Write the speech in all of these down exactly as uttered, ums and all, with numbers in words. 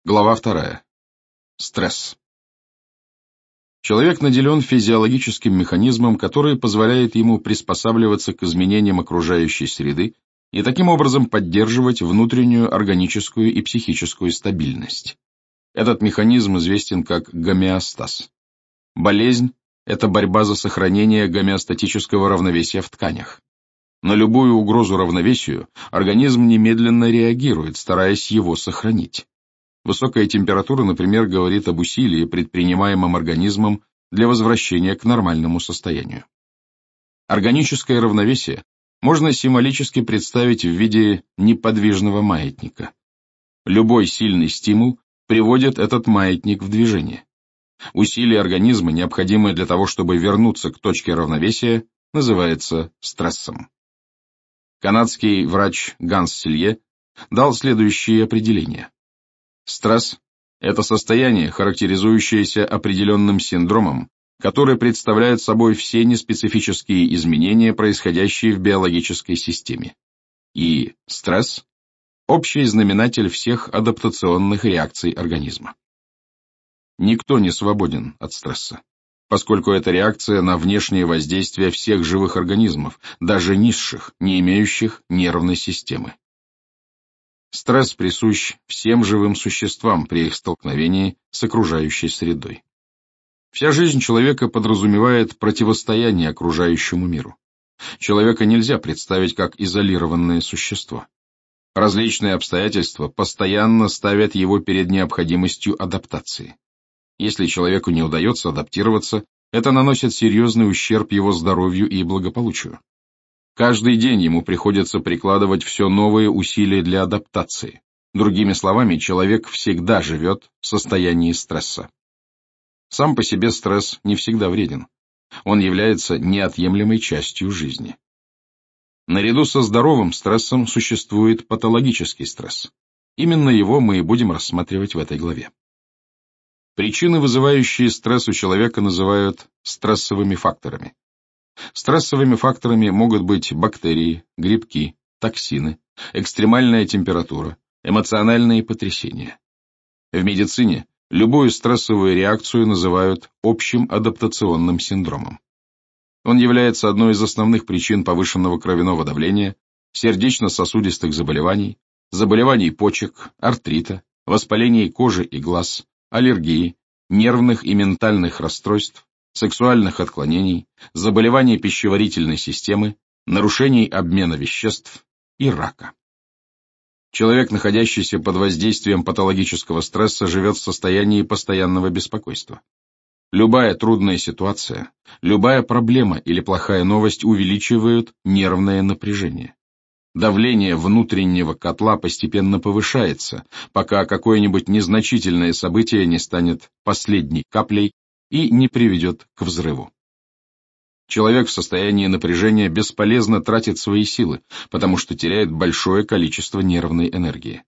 Глава вторая. Стресс. Человек наделен физиологическим механизмом, который позволяет ему приспосабливаться к изменениям окружающей среды и таким образом поддерживать внутреннюю органическую и психическую стабильность. Этот механизм известен как гомеостаз. Болезнь – это борьба за сохранение гомеостатического равновесия в тканях. На любую угрозу равновесию организм немедленно реагирует, стараясь его сохранить. Высокая температура, например, говорит об усилии, предпринимаемом организмом для возвращения к нормальному состоянию. Органическое равновесие можно символически представить в виде неподвижного маятника. Любой сильный стимул приводит этот маятник в движение. Усилие организма, необходимое для того, чтобы вернуться к точке равновесия, называется стрессом. Канадский врач Ганс Селье дал следующее определение. Стресс – это состояние, характеризующееся определенным синдромом, который представляет собой все неспецифические изменения, происходящие в биологической системе. И стресс – общий знаменатель всех адаптационных реакций организма. Никто не свободен от стресса, поскольку это реакция на внешнее воздействие всех живых организмов, даже низших, не имеющих нервной системы. Стресс присущ всем живым существам при их столкновении с окружающей средой. Вся жизнь человека подразумевает противостояние окружающему миру. Человека нельзя представить как изолированное существо. Различные обстоятельства постоянно ставят его перед необходимостью адаптации. Если человеку не удается адаптироваться, это наносит серьезный ущерб его здоровью и благополучию. Каждый день ему приходится прикладывать все новые усилия для адаптации. Другими словами, человек всегда живет в состоянии стресса. Сам по себе стресс не всегда вреден. Он является неотъемлемой частью жизни. Наряду со здоровым стрессом существует патологический стресс. Именно его мы и будем рассматривать в этой главе. Причины, вызывающие стресс у человека, называют стрессовыми факторами. Стрессовыми факторами могут быть бактерии, грибки, токсины, экстремальная температура, эмоциональные потрясения. В медицине любую стрессовую реакцию называют общим адаптационным синдромом. Он является одной из основных причин повышенного кровяного давления, сердечно-сосудистых заболеваний, заболеваний почек, артрита, воспалений кожи и глаз, аллергии, нервных и ментальных расстройств, сексуальных отклонений, заболеваний пищеварительной системы, нарушений обмена веществ и рака. Человек, находящийся под воздействием патологического стресса, живет в состоянии постоянного беспокойства. Любая трудная ситуация, любая проблема или плохая новость увеличивают нервное напряжение. Давление внутреннего котла постепенно повышается, пока какое-нибудь незначительное событие не станет последней каплей и не приведет к взрыву. Человек в состоянии напряжения бесполезно тратит свои силы, потому что теряет большое количество нервной энергии.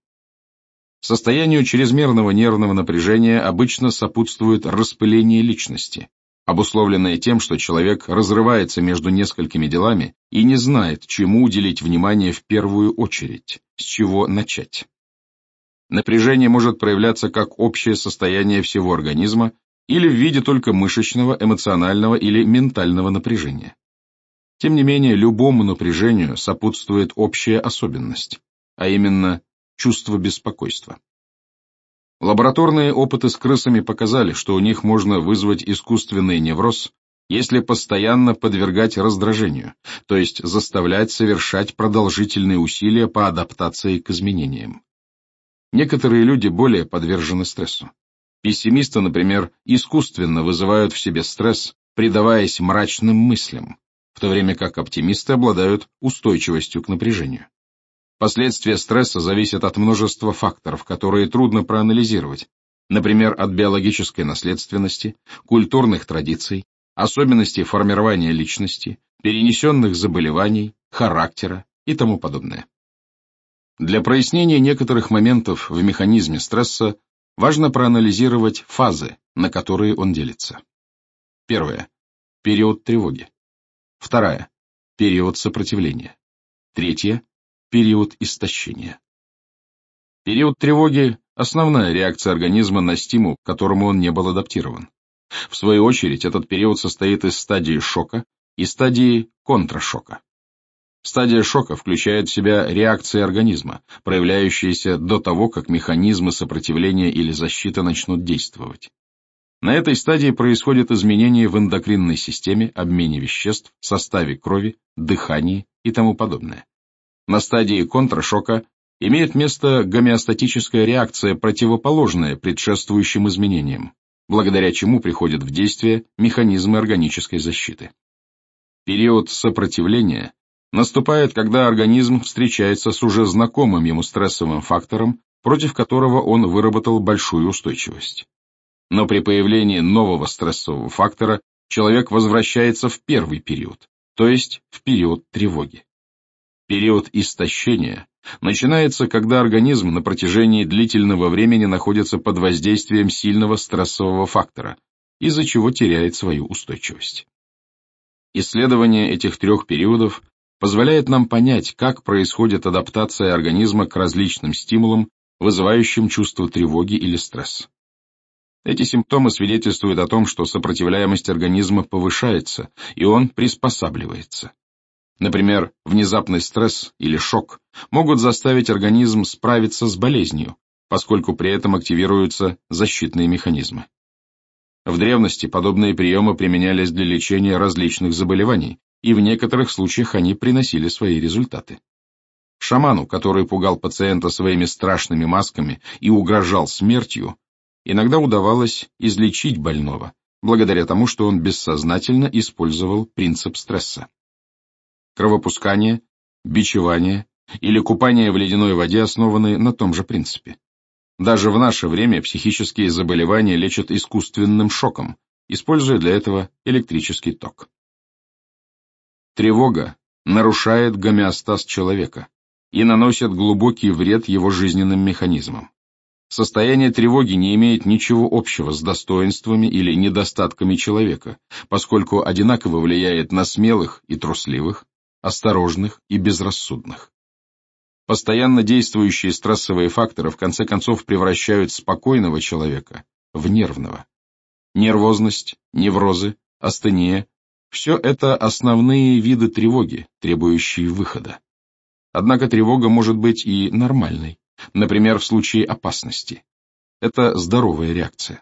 Состоянию чрезмерного нервного напряжения обычно сопутствует распыление личности, обусловленное тем, что человек разрывается между несколькими делами и не знает, чему уделить внимание в первую очередь, с чего начать. Напряжение может проявляться как общее состояние всего организма или в виде только мышечного, эмоционального или ментального напряжения. Тем не менее, любому напряжению сопутствует общая особенность, а именно чувство беспокойства. Лабораторные опыты с крысами показали, что у них можно вызвать искусственный невроз, если постоянно подвергать раздражению, то есть заставлять совершать продолжительные усилия по адаптации к изменениям. Некоторые люди более подвержены стрессу. Пессимисты, например, искусственно вызывают в себе стресс, предаваясь мрачным мыслям, в то время как оптимисты обладают устойчивостью к напряжению. Последствия стресса зависят от множества факторов, которые трудно проанализировать, например, от биологической наследственности, культурных традиций, особенностей формирования личности, перенесенных заболеваний, характера и тому подобное. Для прояснения некоторых моментов в механизме стресса важно проанализировать фазы, на которые он делится. Первая – период тревоги. Вторая – период сопротивления. Третья – период истощения. Период тревоги основная реакция организма на стимул, к которому он не был адаптирован. В свою очередь, этот период состоит из стадии шока и стадии контршока. Стадия шока включает в себя реакции организма, проявляющиеся до того, как механизмы сопротивления или защиты начнут действовать. На этой стадии происходят изменения в эндокринной системе, обмене веществ, составе крови, дыхании и тому подобное. На стадии контршока имеет место гомеостатическая реакция, противоположная предшествующим изменениям, благодаря чему приходят в действие механизмы органической защиты. Период сопротивления наступает, когда организм встречается с уже знакомым ему стрессовым фактором, против которого он выработал большую устойчивость. Но при появлении нового стрессового фактора человек возвращается в первый период, то есть в период тревоги. Период истощения начинается, когда организм на протяжении длительного времени находится под воздействием сильного стрессового фактора, из-за чего теряет свою устойчивость. Исследование этих трех периодов позволяет нам понять, как происходит адаптация организма к различным стимулам, вызывающим чувство тревоги или стресс. Эти симптомы свидетельствуют о том, что сопротивляемость организма повышается, и он приспосабливается. Например, внезапный стресс или шок могут заставить организм справиться с болезнью, поскольку при этом активируются защитные механизмы. В древности подобные приемы применялись для лечения различных заболеваний, и в некоторых случаях они приносили свои результаты. Шаману, который пугал пациента своими страшными масками и угрожал смертью, иногда удавалось излечить больного, благодаря тому, что он бессознательно использовал принцип стресса. Кровопускание, бичевание или купание в ледяной воде основаны на том же принципе. Даже в наше время психические заболевания лечат искусственным шоком, используя для этого электрический ток. Тревога нарушает гомеостаз человека и наносит глубокий вред его жизненным механизмам. Состояние тревоги не имеет ничего общего с достоинствами или недостатками человека, поскольку одинаково влияет на смелых и трусливых, осторожных и безрассудных. Постоянно действующие стрессовые факторы в конце концов превращают спокойного человека в нервного. Нервозность, неврозы, астения – все это основные виды тревоги, требующие выхода. Однако тревога может быть и нормальной. Например, в случае опасности. Это здоровая реакция.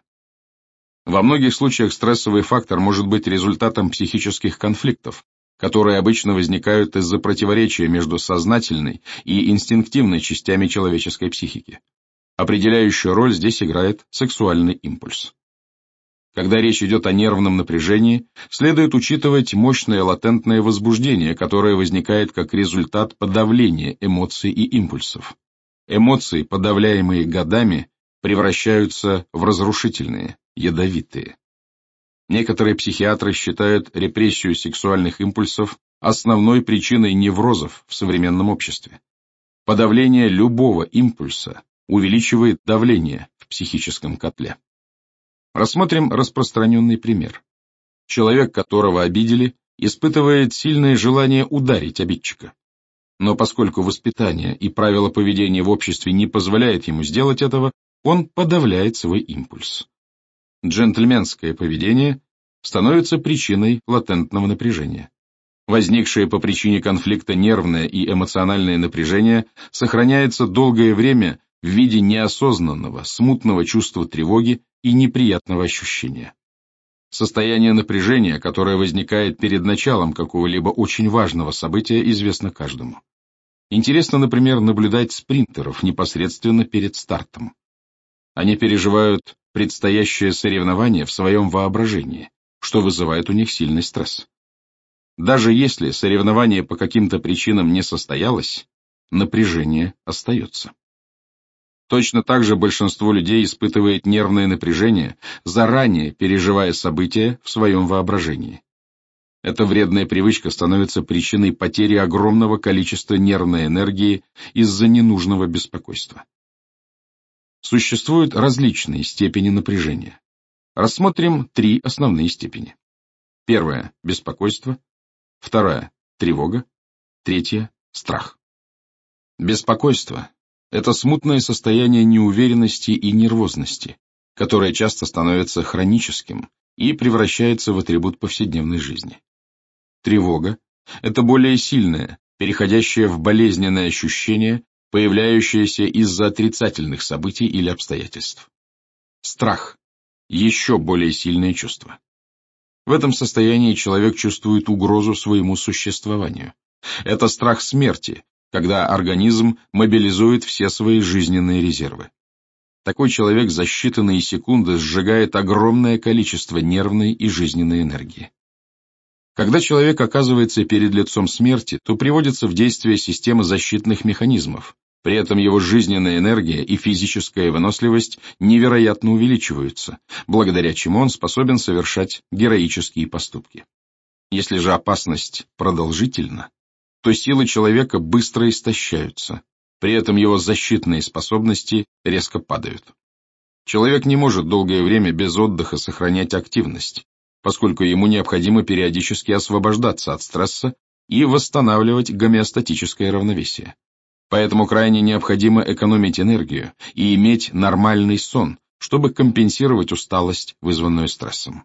Во многих случаях стрессовый фактор может быть результатом психических конфликтов, которые обычно возникают из-за противоречия между сознательной и инстинктивной частями человеческой психики. Определяющую роль здесь играет сексуальный импульс. Когда речь идет о нервном напряжении, следует учитывать мощное латентное возбуждение, которое возникает как результат подавления эмоций и импульсов. Эмоции, подавляемые годами, превращаются в разрушительные, ядовитые. Некоторые психиатры считают репрессию сексуальных импульсов основной причиной неврозов в современном обществе. Подавление любого импульса увеличивает давление в психическом котле. Рассмотрим распространенный пример. Человек, которого обидели, испытывает сильное желание ударить обидчика. Но поскольку воспитание и правила поведения в обществе не позволяют ему сделать этого, он подавляет свой импульс. Джентльменское поведение становится причиной латентного напряжения. Возникшее по причине конфликта нервное и эмоциональное напряжение сохраняется долгое время в виде неосознанного, смутного чувства тревоги и неприятного ощущения. Состояние напряжения, которое возникает перед началом какого-либо очень важного события, известно каждому. Интересно, например, наблюдать спринтеров непосредственно перед стартом. Они переживают предстоящее соревнование в своем воображении, что вызывает у них сильный стресс. Даже если соревнование по каким-то причинам не состоялось, напряжение остается. Точно так же большинство людей испытывает нервное напряжение, заранее переживая события в своем воображении. Эта вредная привычка становится причиной потери огромного количества нервной энергии из-за ненужного беспокойства. Существуют различные степени напряжения. Рассмотрим три основные степени. Первая – беспокойство. Вторая – тревога. Третья – страх. Беспокойство Это смутное состояние неуверенности и нервозности, которое часто становится хроническим и превращается в атрибут повседневной жизни. Тревога – это более сильное, переходящее в болезненное ощущение, появляющееся из-за отрицательных событий или обстоятельств. Страх – еще более сильное чувство. В этом состоянии человек чувствует угрозу своему существованию. Это страх смерти, когда организм мобилизует все свои жизненные резервы. Такой человек за считанные секунды сжигает огромное количество нервной и жизненной энергии. Когда человек оказывается перед лицом смерти, то приводится в действие система защитных механизмов. При этом его жизненная энергия и физическая выносливость невероятно увеличиваются, благодаря чему он способен совершать героические поступки. Если же опасность продолжительна, то силы человека быстро истощаются, при этом его защитные способности резко падают. Человек не может долгое время без отдыха сохранять активность, поскольку ему необходимо периодически освобождаться от стресса и восстанавливать гомеостатическое равновесие. Поэтому крайне необходимо экономить энергию и иметь нормальный сон, чтобы компенсировать усталость, вызванную стрессом.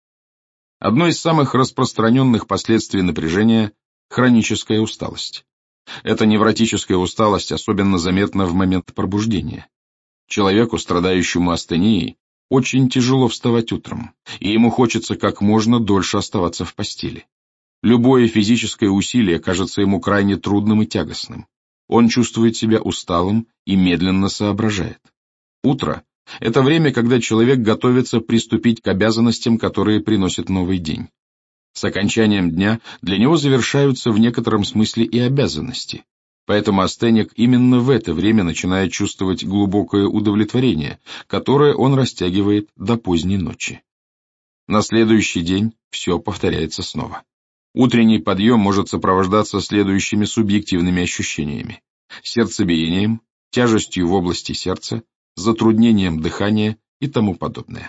Одно из самых распространенных последствий напряжения – хроническая усталость. Эта невротическая усталость особенно заметна в момент пробуждения. Человеку, страдающему астенией, очень тяжело вставать утром, и ему хочется как можно дольше оставаться в постели. Любое физическое усилие кажется ему крайне трудным и тягостным. Он чувствует себя усталым и медленно соображает. Утро – это время, когда человек готовится приступить к обязанностям, которые приносят новый день. С окончанием дня для него завершаются в некотором смысле и обязанности. Поэтому астеник именно в это время начинает чувствовать глубокое удовлетворение, которое он растягивает до поздней ночи. На следующий день все повторяется снова. Утренний подъем может сопровождаться следующими субъективными ощущениями: сердцебиением, тяжестью в области сердца, затруднением дыхания и тому подобное.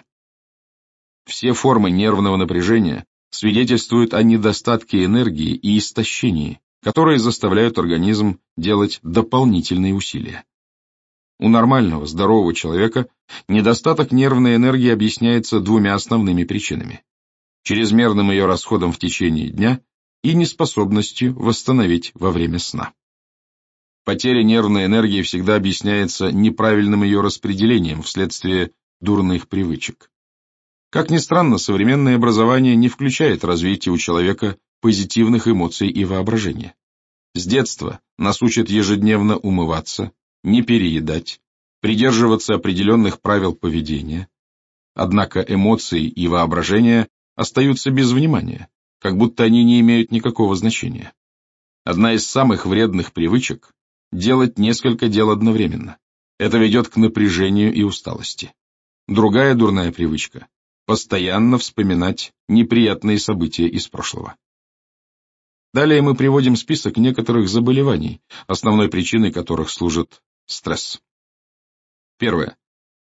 Все формы нервного напряжения свидетельствуют о недостатке энергии и истощении, которые заставляют организм делать дополнительные усилия. У нормального, здорового человека недостаток нервной энергии объясняется двумя основными причинами: чрезмерным ее расходом в течение дня и неспособностью восстановить во время сна. Потеря нервной энергии всегда объясняется неправильным ее распределением вследствие дурных привычек. Как ни странно, современное образование не включает развитие у человека позитивных эмоций и воображения. С детства нас учат ежедневно умываться, не переедать, придерживаться определенных правил поведения. Однако эмоции и воображение остаются без внимания, как будто они не имеют никакого значения. Одна из самых вредных привычек – делать несколько дел одновременно. Это ведет к напряжению и усталости. Другая дурная привычка – постоянно вспоминать неприятные события из прошлого. Далее мы приводим список некоторых заболеваний, основной причиной которых служит стресс. Первое.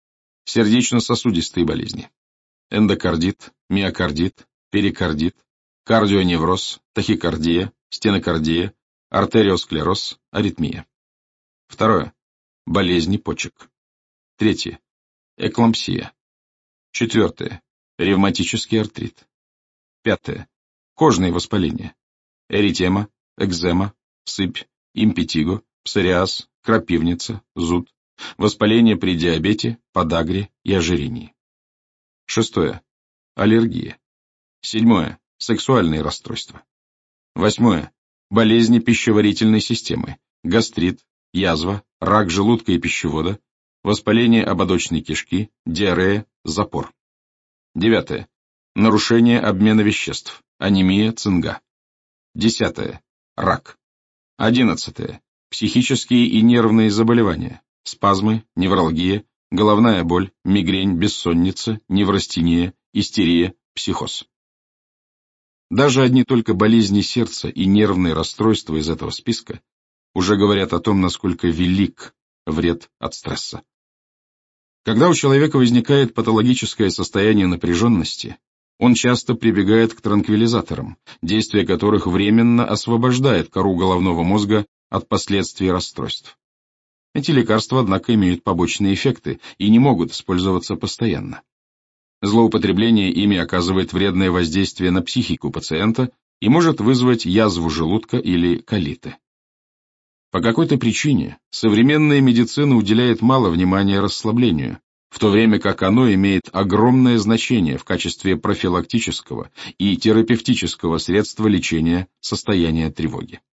Сердечно-сосудистые болезни. Эндокардит, миокардит, перикардит, кардионевроз, тахикардия, стенокардия, артериосклероз, аритмия. Второе. Болезни почек. Третье. Эклампсия. Четвертое. Ревматический артрит. Пятое. Кожные воспаления. Эритема, экзема, сыпь, импетиго, псориаз, крапивница, зуд, воспаление при диабете, подагре и ожирении. Шестое. Аллергия. Седьмое. Сексуальные расстройства. Восьмое. Болезни пищеварительной системы, гастрит, язва, рак желудка и пищевода, воспаление ободочной кишки, диарея, запор. Девятое. Нарушение обмена веществ, анемия, цинга. Десятое. Рак. Одиннадцатое. Психические и нервные заболевания, спазмы, невралгия, головная боль, мигрень, бессонница, неврастения, истерия, психоз. Даже одни только болезни сердца и нервные расстройства из этого списка уже говорят о том, насколько велик вред от стресса. Когда у человека возникает патологическое состояние напряженности, он часто прибегает к транквилизаторам, действие которых временно освобождает кору головного мозга от последствий расстройств. Эти лекарства, однако, имеют побочные эффекты и не могут использоваться постоянно. Злоупотребление ими оказывает вредное воздействие на психику пациента и может вызвать язву желудка или колиты. По какой-то причине современная медицина уделяет мало внимания расслаблению, в то время как оно имеет огромное значение в качестве профилактического и терапевтического средства лечения состояния тревоги.